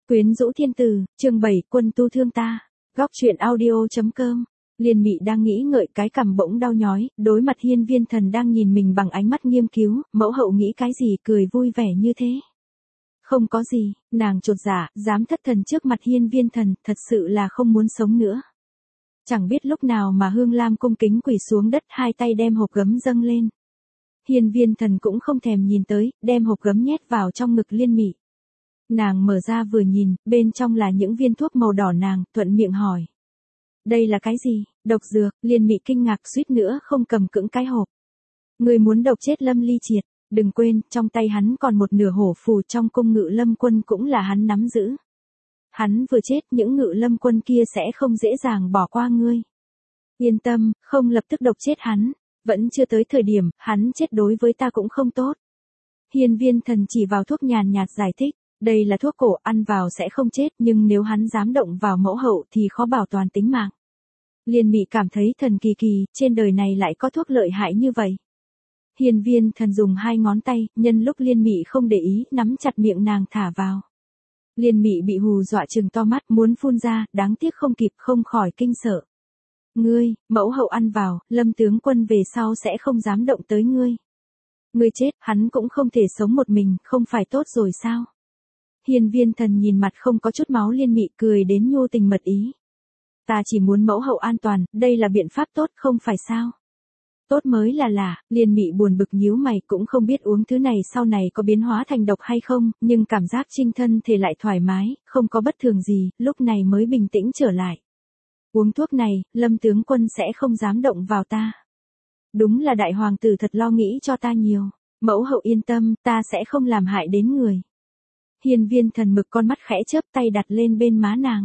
Quyến rũ thiên tử, chương 7, quân tu thương ta. Góc truyện audio.com. Liên Mị đang nghĩ ngợi, cái cằm bỗng đau nhói, đối mặt Hiên Viên Thần đang nhìn mình bằng ánh mắt nghiêm cứu, mẫu hậu nghĩ cái gì cười vui vẻ như thế. Không có gì, nàng chột dạ, dám thất thần trước mặt Hiên Viên Thần, thật sự là không muốn sống nữa. Chẳng biết lúc nào mà Hương Lam cung kính quỳ xuống đất, hai tay đem hộp gấm dâng lên. Hiên Viên Thần cũng không thèm nhìn tới, đem hộp gấm nhét vào trong ngực Liên Mị. Nàng mở ra vừa nhìn, bên trong là những viên thuốc màu đỏ, nàng thuận miệng hỏi. Đây là cái gì? Độc dược. Liên Mị kinh ngạc suýt nữa không cầm cững cái hộp. Người muốn độc chết Lâm Ly Triệt, đừng quên, trong tay hắn còn một nửa hổ phù trong cung Ngự Lâm quân cũng là hắn nắm giữ. Hắn vừa chết, những Ngự Lâm quân kia sẽ không dễ dàng bỏ qua ngươi. Yên tâm, không lập tức độc chết hắn, vẫn chưa tới thời điểm, hắn chết đối với ta cũng không tốt. Hiên Viên Thần chỉ vào thuốc nhàn nhạt giải thích. Đây là thuốc cổ, ăn vào sẽ không chết, nhưng nếu hắn dám động vào mẫu hậu thì khó bảo toàn tính mạng. Liên Mị cảm thấy thần kỳ kỳ, trên đời này lại có thuốc lợi hại như vậy. Hiên Viên Thần dùng hai ngón tay, nhân lúc Liên Mị không để ý, nắm chặt miệng nàng thả vào. Liên Mị bị hù dọa trừng to mắt, muốn phun ra, đáng tiếc không kịp, không khỏi kinh sợ. Ngươi, mẫu hậu ăn vào, Lâm tướng quân về sau sẽ không dám động tới ngươi. Ngươi chết, hắn cũng không thể sống một mình, không phải tốt rồi sao? Hiên Viên Thần nhìn mặt không có chút máu Liên Mị, cười đến nhu tình mật ý. Ta chỉ muốn mẫu hậu an toàn, đây là biện pháp tốt không phải sao? Tốt mới là lạ. Liên Mị buồn bực nhíu mày, cũng không biết uống thứ này sau này có biến hóa thành độc hay không, nhưng cảm giác trinh thân thể lại thoải mái, không có bất thường gì, lúc này mới bình tĩnh trở lại. Uống thuốc này, Lâm tướng quân sẽ không dám động vào ta. Đúng là đại hoàng tử thật lo nghĩ cho ta nhiều. Mẫu hậu yên tâm, ta sẽ không làm hại đến người. Hiên Viên Thần mực con mắt khẽ chớp, tay đặt lên bên má nàng.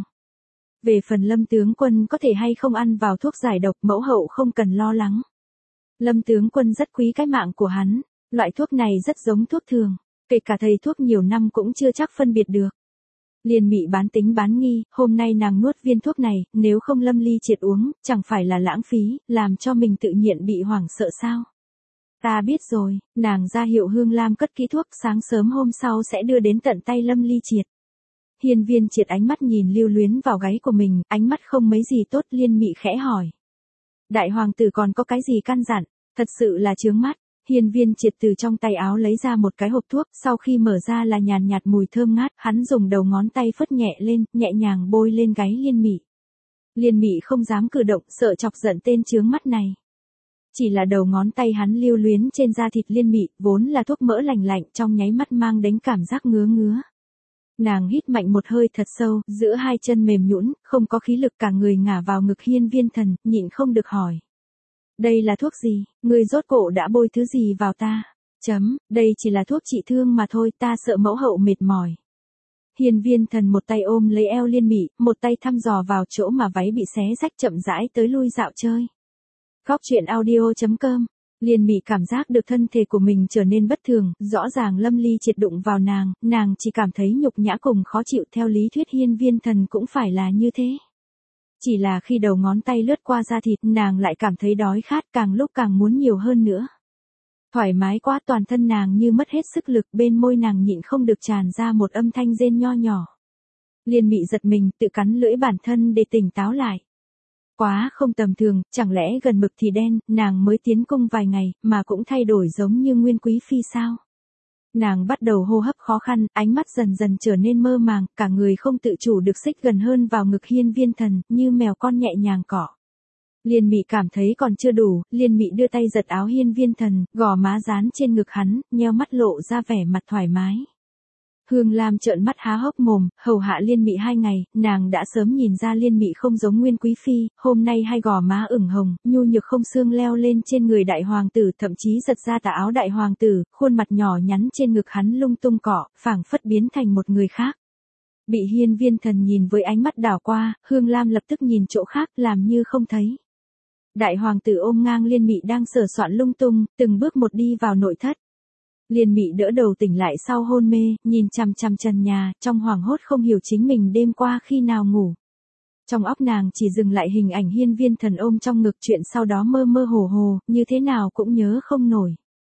Về phần Lâm tướng quân có thể hay không ăn vào thuốc giải độc, mẫu hậu không cần lo lắng. Lâm tướng quân rất quý cái mạng của hắn, loại thuốc này rất giống thuốc thường, kể cả thầy thuốc nhiều năm cũng chưa chắc phân biệt được. Liên Mị bán tính bán nghi, hôm nay nàng nuốt viên thuốc này, nếu không Lâm Ly Triệt uống, chẳng phải là lãng phí, làm cho mình tự nhiên bị hoảng sợ sao? Ta biết rồi, nàng ra hiệu Hương Lam cất kỹ thuốc, sáng sớm hôm sau sẽ đưa đến tận tay Lâm Ly Triệt. Hiên Viên Triệt ánh mắt nhìn lưu luyến vào gáy của mình, ánh mắt không mấy gì tốt. Liên Mị khẽ hỏi. Đại hoàng tử còn có cái gì căn dặn, thật sự là chướng mắt. Hiên Viên Triệt từ trong tay áo lấy ra một cái hộp thuốc, sau khi mở ra là nhàn nhạt mùi thơm ngát, hắn dùng đầu ngón tay phất nhẹ lên, nhẹ nhàng bôi lên gáy Liên Mị. Liên Mị không dám cử động, sợ chọc giận tên chướng mắt này. Chỉ là đầu ngón tay hắn lưu luyến trên da thịt Liên Mị, vốn là thuốc mỡ lành lạnh, trong nháy mắt mang đến cảm giác ngứa ngứa. Nàng hít mạnh một hơi thật sâu, giữa hai chân mềm nhũn, không có khí lực, cả người ngả vào ngực Hiên Viên Thần, nhịn không được hỏi. Đây là thuốc gì, ngươi rốt cuộc đã bôi thứ gì vào ta? Đây chỉ là thuốc trị thương mà thôi, ta sợ mẫu hậu mệt mỏi. Hiên Viên Thần một tay ôm lấy eo Liên Mị, một tay thăm dò vào chỗ mà váy bị xé rách, chậm rãi tới lui dạo chơi. Góc truyện audio.com. Liên Mị cảm giác được thân thể của mình trở nên bất thường, rõ ràng Lâm Ly Triệt đụng vào nàng chỉ cảm thấy nhục nhã cùng khó chịu, theo lý thuyết Hiên Viên Thần cũng phải là như thế. Chỉ là khi đầu ngón tay lướt qua da thịt, nàng lại cảm thấy đói khát, càng lúc càng muốn nhiều hơn nữa. Thoải mái quá, toàn thân nàng như mất hết sức lực, bên môi nàng nhịn không được tràn ra một âm thanh rên nho nhỏ. Liên Mị giật mình, tự cắn lưỡi bản thân để tỉnh táo lại. Quá không tầm thường, chẳng lẽ gần mực thì đen, nàng mới tiến cung vài ngày, mà cũng thay đổi giống như Nguyên Quý Phi sao? Nàng bắt đầu hô hấp khó khăn, ánh mắt dần dần trở nên mơ màng, cả người không tự chủ được xích gần hơn vào ngực Hiên Viên Thần, như mèo con nhẹ nhàng cọ. Liên Mị cảm thấy còn chưa đủ, Liên Mị đưa tay giật áo Hiên Viên Thần, gò má dán trên ngực hắn, nheo mắt lộ ra vẻ mặt thoải mái. Hương Lam trợn mắt há hốc mồm, hầu hạ Liên Mị 2 ngày, nàng đã sớm nhìn ra Liên Mị không giống Nguyên Quý Phi, hôm nay hai gò má ửng hồng, nhu nhược không xương leo lên trên người đại hoàng tử, thậm chí giật ra tà áo đại hoàng tử, khuôn mặt nhỏ nhắn trên ngực hắn lung tung cọ, phảng phất biến thành một người khác. Bị Hiên Viên Thần nhìn với ánh mắt đảo qua, Hương Lam lập tức nhìn chỗ khác, làm như không thấy. Đại hoàng tử ôm ngang Liên Mị đang sờ soạn lung tung, từng bước một đi vào nội thất. Liên Mị đỡ đầu tỉnh lại sau hôn mê, nhìn chằm chằm trần nhà, trong hoảng hốt không hiểu chính mình đêm qua khi nào ngủ. Trong óc nàng chỉ dừng lại hình ảnh Hiên Viên Thần ôm trong ngực, chuyện sau đó mơ mơ hồ hồ, như thế nào cũng nhớ không nổi.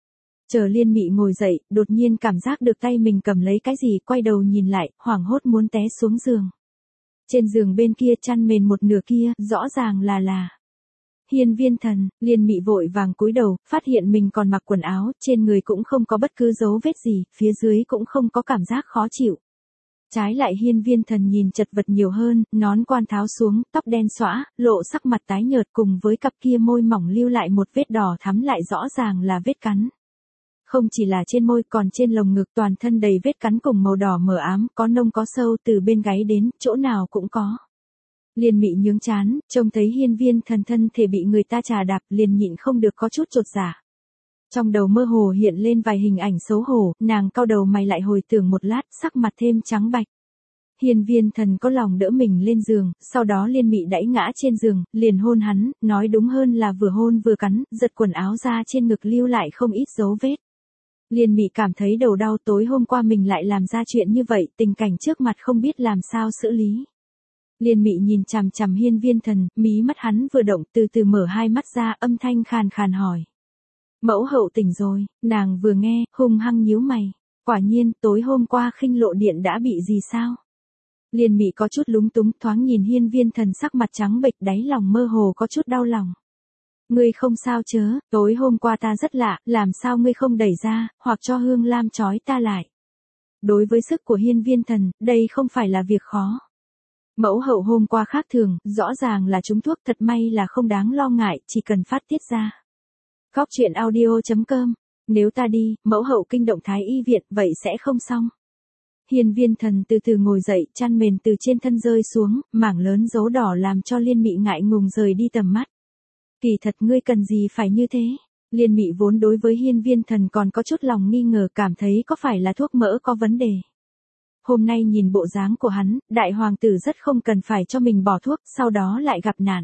Chờ Liên Mị ngồi dậy, đột nhiên cảm giác được tay mình cầm lấy cái gì, quay đầu nhìn lại, hoảng hốt muốn té xuống giường. Trên giường bên kia chăn mền một nửa kia, rõ ràng là Hiên Viên Thần. Liên Mị vội vàng cúi đầu, phát hiện mình còn mặc quần áo, trên người cũng không có bất cứ dấu vết gì, phía dưới cũng không có cảm giác khó chịu. Trái lại Hiên Viên Thần nhìn chật vật nhiều hơn, nón quan tháo xuống, tóc đen xõa, lộ sắc mặt tái nhợt cùng với cặp kia môi mỏng lưu lại một vết đỏ thắm lại rõ ràng là vết cắn. Không chỉ là trên môi còn trên lồng ngực toàn thân đầy vết cắn cùng màu đỏ mờ ám, có nông có sâu từ bên gáy đến, chỗ nào cũng có. Liên Mị nhướng trán, trông thấy Hiên Viên Thần thân thể bị người ta chà đạp liền nhịn không được có chút chột dạ. Trong đầu mơ hồ hiện lên vài hình ảnh xấu hổ, nàng cau đầu mày lại hồi tưởng một lát, sắc mặt thêm trắng bạch. Hiên Viên Thần có lòng đỡ mình lên giường, sau đó Liên Mị đẩy ngã trên giường, liền hôn hắn, nói đúng hơn là vừa hôn vừa cắn, giật quần áo ra trên ngực lưu lại không ít dấu vết. Liên Mị cảm thấy đầu đau, tối hôm qua mình lại làm ra chuyện như vậy, tình cảnh trước mặt không biết làm sao xử lý. Liên Mị nhìn chằm chằm Hiên Viên Thần, mí mắt hắn vừa động từ từ mở hai mắt ra, âm thanh khàn khàn hỏi. Mẫu hậu tỉnh rồi, nàng vừa nghe, hung hăng nhíu mày. Quả nhiên, tối hôm qua khinh lộ điện đã bị gì sao? Liên Mị có chút lúng túng, thoáng nhìn Hiên Viên Thần sắc mặt trắng bệch, đáy lòng mơ hồ có chút đau lòng. Ngươi không sao chớ, tối hôm qua ta rất lạ, làm sao ngươi không đẩy ra, hoặc cho Hương Lam trói ta lại. Đối với sức của Hiên Viên Thần, đây không phải là việc khó. Mẫu hậu hôm qua khác thường, rõ ràng là trúng thuốc, thật may là không đáng lo ngại, chỉ cần phát tiết ra. Góc truyện audio.com. Nếu ta đi, mẫu hậu kinh động Thái y viện, vậy sẽ không xong. Hiên Viên Thần từ từ ngồi dậy, chăn mền từ trên thân rơi xuống, mảng lớn dấu đỏ làm cho Liên Mị ngại ngùng rời đi tầm mắt. Kỳ thật ngươi cần gì phải như thế? Liên Mị vốn đối với Hiên Viên Thần còn có chút lòng nghi ngờ, cảm thấy có phải là thuốc mỡ có vấn đề. Hôm nay nhìn bộ dáng của hắn, đại hoàng tử rất không cần phải cho mình bỏ thuốc, sau đó lại gặp nạn.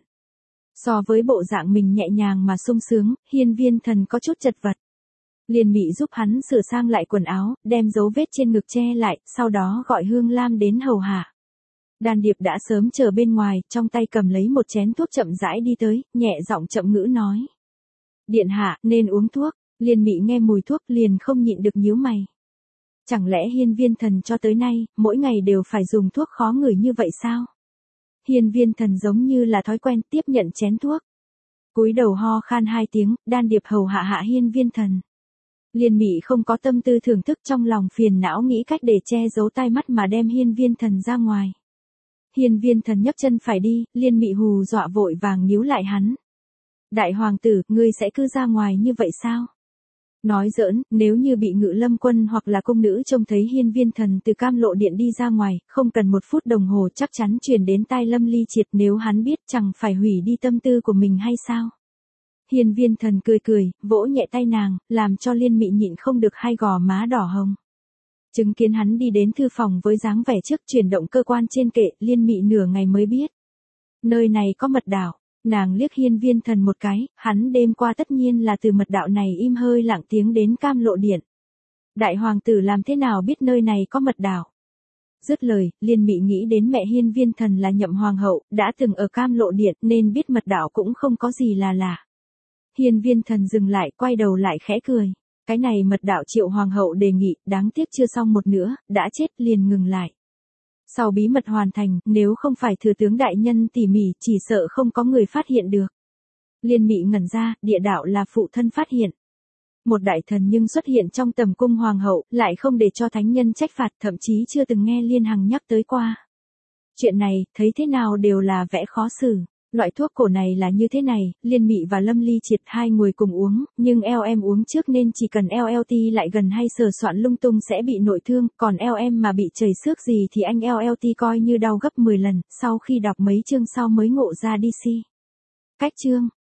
So với bộ dạng mình nhẹ nhàng mà sung sướng, Hiên Viên Thần có chút chật vật. Liên Mị giúp hắn sửa sang lại quần áo, đem dấu vết trên ngực che lại, sau đó gọi Hương Lam đến hầu hạ. Đan Điệp đã sớm chờ bên ngoài, trong tay cầm lấy một chén thuốc chậm rãi đi tới, nhẹ giọng chậm ngữ nói. Điện hạ, nên uống thuốc. Liên Mị nghe mùi thuốc liền không nhịn được nhíu mày. Chẳng lẽ Hiên Viên Thần cho tới nay, mỗi ngày đều phải dùng thuốc khó ngửi như vậy sao? Hiên Viên Thần giống như là thói quen tiếp nhận chén thuốc. Cúi đầu ho khan 2 tiếng, Đan Điệp hầu hạ hạ Hiên Viên Thần. Liên Mị không có tâm tư thưởng thức, trong lòng phiền não nghĩ cách để che giấu tai mắt mà đem Hiên Viên Thần ra ngoài. Hiên Viên Thần nhấc chân phải đi, Liên Mị hù dọa vội vàng níu lại hắn. Đại hoàng tử, ngươi sẽ cứ ra ngoài như vậy sao? Nói giỡn, nếu như bị Ngự Lâm Quân hoặc là cung nữ trông thấy Hiên Viên Thần từ Cam Lộ Điện đi ra ngoài, không cần 1 phút đồng hồ chắc chắn truyền đến tai Lâm Ly Triệt, nếu hắn biết chẳng phải hủy đi tâm tư của mình hay sao? Hiên Viên Thần cười cười, vỗ nhẹ tay nàng, làm cho Liên Mị nhịn không được hai gò má đỏ hồng. Chứng kiến hắn đi đến thư phòng với dáng vẻ trước chuyển động cơ quan trên kệ, Liên Mị nửa ngày mới biết. Nơi này có mật đạo. Nàng liếc Hiên Viên Thần một cái, hắn đêm qua tất nhiên là từ mật đạo này im hơi lặng tiếng đến Cam Lộ Điện. Đại hoàng tử làm thế nào biết nơi này có mật đạo? Dứt lời, Liên Mị nghĩ đến mẹ Hiên Viên Thần là Nhậm hoàng hậu, đã từng ở Cam Lộ Điện nên biết mật đạo cũng không có gì là lạ. Hiên Viên Thần dừng lại, quay đầu lại khẽ cười. Cái này mật đạo Triệu hoàng hậu đề nghị, đáng tiếc chưa xong một nữa, đã chết liền ngừng lại. Sau bí mật hoàn thành, nếu không phải thừa tướng đại nhân tỉ mỉ, chỉ sợ không có người phát hiện được. Liên Mị ngẩn ra, địa đạo là phụ thân phát hiện. Một đại thần nhưng xuất hiện trong tầm cung hoàng hậu, lại không để cho thánh nhân trách phạt, thậm chí chưa từng nghe Liên Hằng nhắc tới qua. Chuyện này, thấy thế nào đều là vẽ khó xử. Loại thuốc cổ này là như thế này, Liên Mị và Lâm Ly Triệt hai người cùng uống, nhưng eo em uống trước nên chỉ cần eo lại gần hay sờ soạn lung tung sẽ bị nội thương, còn eo em mà bị chảy xước gì thì anh eo coi như đau gấp 10 lần, sau khi đọc mấy chương sau mới ngộ ra DC. Cách chương